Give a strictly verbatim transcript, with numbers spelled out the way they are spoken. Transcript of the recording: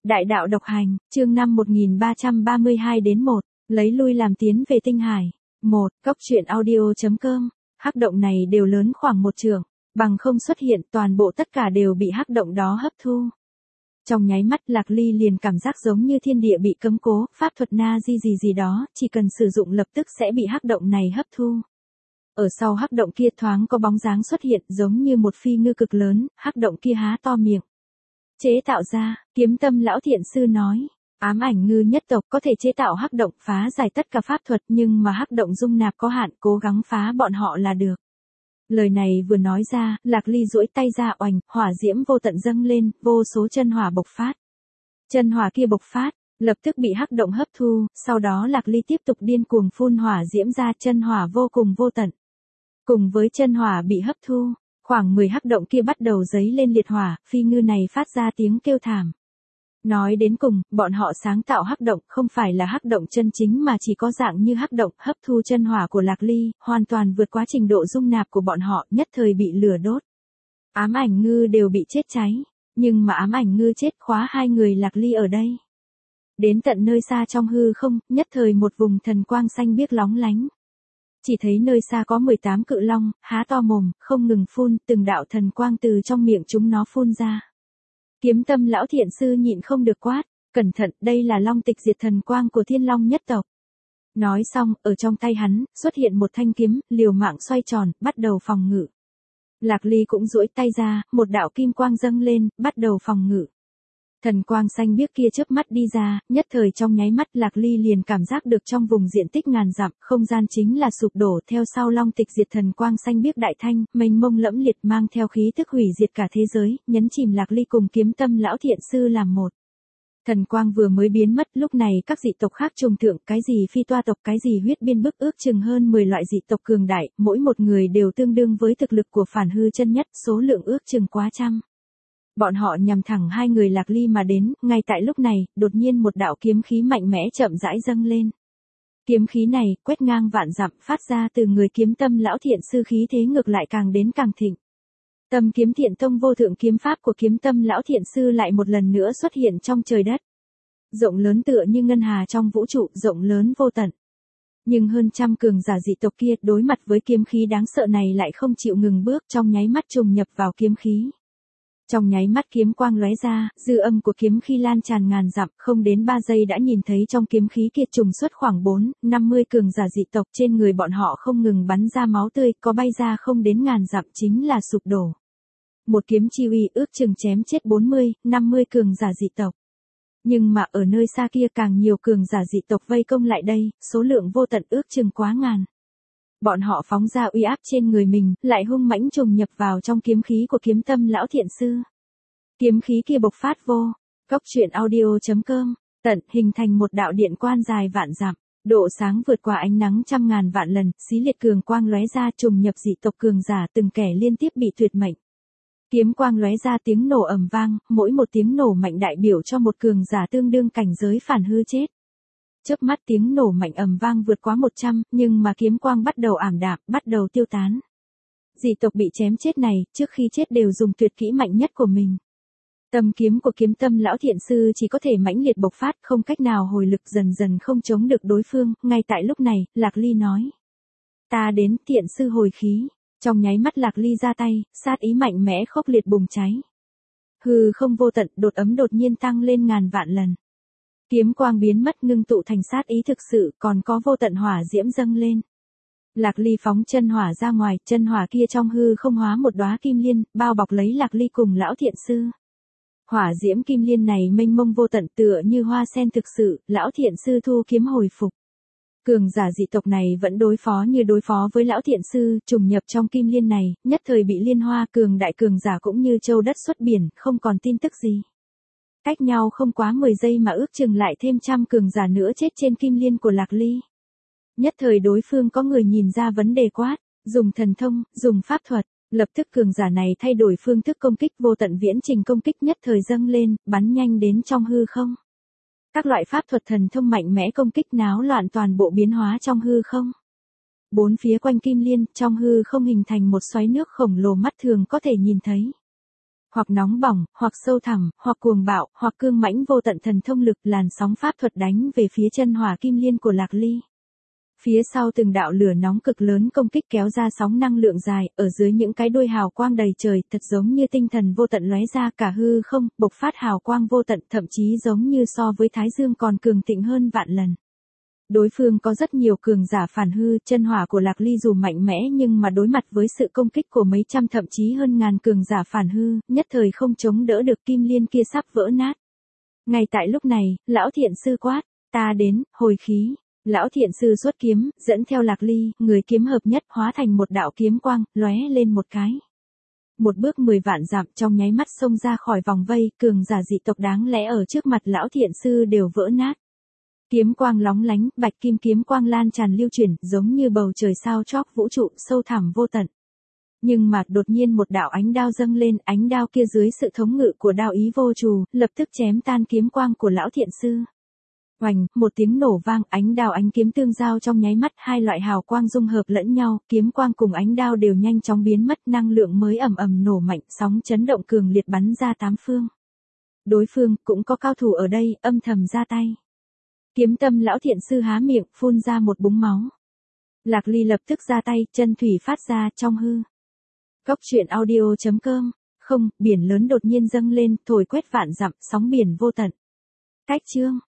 Đại đạo độc hành, chương năm một nghìn ba trăm ba mươi hai đến một, lấy lui làm tiến về tinh hải. một. Cốc truyện audio chấm com. Hắc động này đều lớn khoảng một trượng, bằng không xuất hiện, toàn bộ tất cả đều bị hắc động đó hấp thu. Trong nháy mắt Lạc Ly liền cảm giác giống như thiên địa bị cấm cố, pháp thuật na di gì gì đó, chỉ cần sử dụng lập tức sẽ bị hắc động này hấp thu. Ở sau hắc động kia thoáng có bóng dáng xuất hiện giống như một phi ngư cực lớn, hắc động kia há to miệng. Chế tạo ra, Kiếm Tâm lão thiện sư nói, ám ảnh ngư nhất tộc có thể chế tạo hắc động phá giải tất cả pháp thuật, nhưng mà hắc động dung nạp có hạn, cố gắng phá bọn họ là được. Lời này vừa nói ra, Lạc Ly duỗi tay ra oành, hỏa diễm vô tận dâng lên, vô số chân hỏa bộc phát. Chân hỏa kia bộc phát, lập tức bị hắc động hấp thu, sau đó Lạc Ly tiếp tục điên cuồng phun hỏa diễm ra, chân hỏa vô cùng vô tận. Cùng với chân hỏa bị hấp thu, khoảng mười hắc động kia bắt đầu dấy lên liệt hỏa, phi ngư này phát ra tiếng kêu thảm. Nói đến cùng, bọn họ sáng tạo hắc động không phải là hắc động chân chính mà chỉ có dạng như hắc động hấp thu chân hỏa của Lạc Ly, hoàn toàn vượt quá trình độ dung nạp của bọn họ, nhất thời bị lửa đốt. Ám ảnh ngư đều bị chết cháy, nhưng mà ám ảnh ngư chết khóa hai người Lạc Ly ở đây. Đến tận nơi xa trong hư không, nhất thời một vùng thần quang xanh biếc lóng lánh. Chỉ thấy nơi xa có mười tám cự long, há to mồm, không ngừng phun, từng đạo thần quang từ trong miệng chúng nó phun ra. Kiếm Tâm lão thiện sư nhịn không được quát, cẩn thận, đây là long tịch diệt thần quang của Thiên Long nhất tộc. Nói xong, ở trong tay hắn, xuất hiện một thanh kiếm, liều mạng xoay tròn, bắt đầu phòng ngự. Lạc Ly cũng duỗi tay ra, một đạo kim quang dâng lên, bắt đầu phòng ngự. Thần quang xanh biếc kia chớp mắt đi ra, nhất thời trong nháy mắt Lạc Ly liền cảm giác được trong vùng diện tích ngàn dặm, không gian chính là sụp đổ, theo sau long tịch diệt thần quang xanh biếc đại thanh, mênh mông lẫm liệt mang theo khí tức hủy diệt cả thế giới, nhấn chìm Lạc Ly cùng Kiếm Tâm lão thiện sư làm một. Thần quang vừa mới biến mất, lúc này các dị tộc khác trùng thượng, cái gì phi toa tộc, cái gì huyết biên bức, ước chừng hơn mười loại dị tộc cường đại, mỗi một người đều tương đương với thực lực của phản hư chân nhất, số lượng ước chừng quá trăm. Bọn họ nhằm thẳng hai người Lạc Ly mà đến, ngay tại lúc này, đột nhiên một đạo kiếm khí mạnh mẽ chậm rãi dâng lên. Kiếm khí này, quét ngang vạn dặm, phát ra từ người Kiếm Tâm lão thiện sư, khí thế ngược lại càng đến càng thịnh. Tâm kiếm thiện tông vô thượng kiếm pháp của Kiếm Tâm lão thiện sư lại một lần nữa xuất hiện trong trời đất. Rộng lớn tựa như ngân hà trong vũ trụ, rộng lớn vô tận. Nhưng hơn trăm cường giả dị tộc kia đối mặt với kiếm khí đáng sợ này lại không chịu ngừng bước, trong nháy mắt trùng nhập vào kiếm khí. Trong nháy mắt kiếm quang lóe ra, dư âm của kiếm khí lan tràn ngàn dặm, không đến ba giây đã nhìn thấy trong kiếm khí kia trùng xuất khoảng bốn, năm mươi cường giả dị tộc, trên người bọn họ không ngừng bắn ra máu tươi, có bay ra không đến ngàn dặm, chính là sụp đổ. Một kiếm chi uy ước chừng chém chết bốn mươi, năm mươi cường giả dị tộc. Nhưng mà ở nơi xa kia càng nhiều cường giả dị tộc vây công lại đây, số lượng vô tận ước chừng quá ngàn. Bọn họ phóng ra uy áp trên người mình, lại hung mãnh trùng nhập vào trong kiếm khí của Kiếm Tâm lão thiện sư. Kiếm khí kia bộc phát vô, cốc truyện audio chấm com, tận hình thành một đạo điện quan dài vạn dặm, độ sáng vượt qua ánh nắng trăm ngàn vạn lần, xí liệt cường quang lóe ra, trùng nhập dị tộc cường giả, từng kẻ liên tiếp bị tuyệt mệnh. Kiếm quang lóe ra, tiếng nổ ầm vang, mỗi một tiếng nổ mạnh đại biểu cho một cường giả tương đương cảnh giới phản hư chết. Chớp mắt tiếng nổ mạnh ầm vang vượt quá một trăm, nhưng mà kiếm quang bắt đầu ảm đạm, bắt đầu tiêu tán. Dị tộc bị chém chết này, trước khi chết đều dùng tuyệt kỹ mạnh nhất của mình. Tâm kiếm của Kiếm Tâm lão thiện sư chỉ có thể mãnh liệt bộc phát, không cách nào hồi lực, dần dần không chống được đối phương, ngay tại lúc này, Lạc Ly nói. Ta đến, thiện sư hồi khí. Trong nháy mắt Lạc Ly ra tay, sát ý mạnh mẽ khốc liệt bùng cháy. Hư không vô tận, đột ấm đột nhiên tăng lên ngàn vạn lần. Kiếm quang biến mất, ngưng tụ thành sát ý thực sự, còn có vô tận hỏa diễm dâng lên. Lạc Ly phóng chân hỏa ra ngoài, chân hỏa kia trong hư không hóa một đóa kim liên, bao bọc lấy Lạc Ly cùng lão thiện sư. Hỏa diễm kim liên này mênh mông vô tận tựa như hoa sen thực sự, lão thiện sư thu kiếm hồi phục. Cường giả dị tộc này vẫn đối phó như đối phó với lão thiện sư, trùng nhập trong kim liên này, nhất thời bị liên hoa, cường đại cường giả cũng như châu đất xuất biển, không còn tin tức gì. Cách nhau không quá mười giây mà ước chừng lại thêm trăm cường giả nữa chết trên kim liên của Lạc Ly. Nhất thời đối phương có người nhìn ra vấn đề quát, dùng thần thông, dùng pháp thuật, lập tức cường giả này thay đổi phương thức công kích, vô tận viễn trình công kích nhất thời dâng lên, bắn nhanh đến trong hư không. Các loại pháp thuật thần thông mạnh mẽ công kích náo loạn toàn bộ biến hóa trong hư không. Bốn phía quanh kim liên, trong hư không hình thành một xoáy nước khổng lồ mắt thường có thể nhìn thấy. Hoặc nóng bỏng, hoặc sâu thẳm, hoặc cuồng bạo, hoặc cương mãnh vô tận thần thông lực, làn sóng pháp thuật đánh về phía chân hỏa kim liên của Lạc Ly. Phía sau từng đạo lửa nóng cực lớn công kích kéo ra sóng năng lượng dài, ở dưới những cái đuôi hào quang đầy trời, thật giống như tinh thần vô tận lóe ra cả hư không, bộc phát hào quang vô tận, thậm chí giống như so với Thái Dương còn cường thịnh hơn vạn lần. Đối phương có rất nhiều cường giả phản hư, chân hỏa của Lạc Ly dù mạnh mẽ nhưng mà đối mặt với sự công kích của mấy trăm thậm chí hơn ngàn cường giả phản hư, nhất thời không chống đỡ được, kim liên kia sắp vỡ nát. Ngay tại lúc này, lão thiện sư quát, ta đến, hồi khí. Lão thiện sư xuất kiếm, dẫn theo Lạc Ly, người kiếm hợp nhất hóa thành một đạo kiếm quang, lóe lên một cái. Một bước mười vạn dặm, trong nháy mắt xông ra khỏi vòng vây, cường giả dị tộc đáng lẽ ở trước mặt lão thiện sư đều vỡ nát. Kiếm quang lóng lánh, bạch kim kiếm quang lan tràn lưu chuyển, giống như bầu trời sao chóp vũ trụ sâu thẳm vô tận. Nhưng mà đột nhiên một đạo ánh đao dâng lên, ánh đao kia dưới sự thống ngự của đao ý vô trù, lập tức chém tan kiếm quang của lão thiện sư. Oành, một tiếng nổ vang, ánh đao ánh kiếm tương giao trong nháy mắt, hai loại hào quang dung hợp lẫn nhau, kiếm quang cùng ánh đao đều nhanh chóng biến mất, năng lượng mới ầm ầm nổ mạnh, sóng chấn động cường liệt bắn ra tám phương. Đối phương cũng có cao thủ ở đây, âm thầm ra tay. Kiếm tâm lão thiện sư há miệng, phun ra một búng máu. Lạc Ly lập tức ra tay, chân thủy phát ra trong hư. Cốc truyện audio chấm com. Không, biển lớn đột nhiên dâng lên, thổi quét vạn dặm, sóng biển vô tận. Cách chương